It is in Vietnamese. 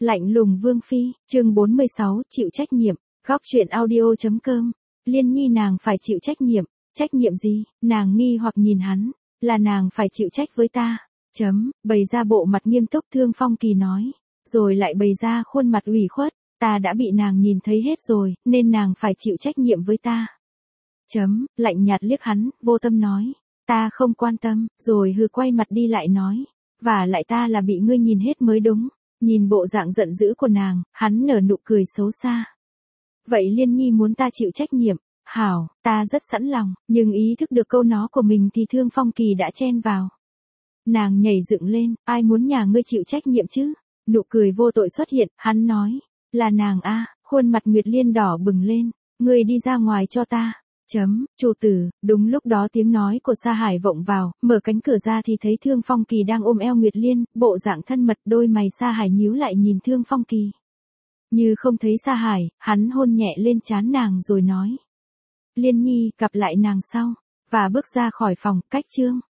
Lạnh lùng Vương Phi, chương 46, chịu trách nhiệm, góc truyện audio.com. Liên Nhi nàng phải chịu trách nhiệm gì? Nàng nghi hoặc nhìn hắn, là nàng phải chịu trách với ta. Bày ra bộ mặt nghiêm túc Thương Phong Kỳ nói, rồi lại bày ra khuôn mặt ủy khuất, ta đã bị nàng nhìn thấy hết rồi, nên nàng phải chịu trách nhiệm với ta. Lạnh nhạt liếc hắn, vô tâm nói, ta không quan tâm, rồi hừ quay mặt đi lại nói, và lại ta là bị ngươi nhìn hết mới đúng. Nhìn bộ dạng giận dữ của nàng, hắn nở nụ cười xấu xa. Vậy Liên Nhi muốn ta chịu trách nhiệm, hảo, ta rất sẵn lòng, nhưng ý thức được câu nói của mình thì Thương Phong Kỳ đã chen vào. Nàng nhảy dựng lên, ai muốn nhà ngươi chịu trách nhiệm chứ? Nụ cười vô tội xuất hiện, hắn nói, là nàng a. Khuôn mặt Nguyệt Liên đỏ bừng lên, ngươi đi ra ngoài cho ta. Chủ tử, đúng lúc đó tiếng nói của Sa Hải vọng vào, mở cánh cửa ra thì thấy Thương Phong Kỳ đang ôm eo Nguyệt Liên, bộ dạng thân mật, đôi mày Sa Hải nhíu lại nhìn Thương Phong Kỳ. Như không thấy Sa Hải, hắn hôn nhẹ lên trán nàng rồi nói. Liên Nhi, gặp lại nàng sau, và bước ra khỏi phòng, cách chương.